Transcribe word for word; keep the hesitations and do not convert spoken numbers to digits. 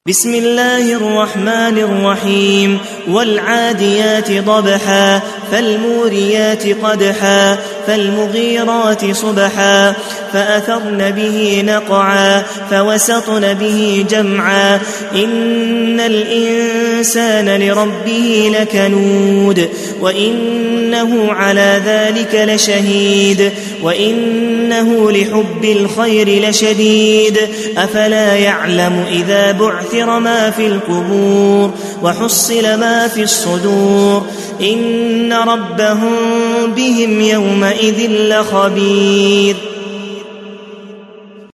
بسم الله الرحمن الرحيم والعاديات ضبحا فالموريات قدحا فالمغيرات صبحا فأثرن به نقعا فوسطن به جمعا إن الإنسان لربه لكنود وإنه على ذلك لشهيد وإنه لحب الخير لشديد أفلا يعلم إذا بعثر ما في القبور وحصل ما في الصدور إن ربهم بهم يومئذ لخبير.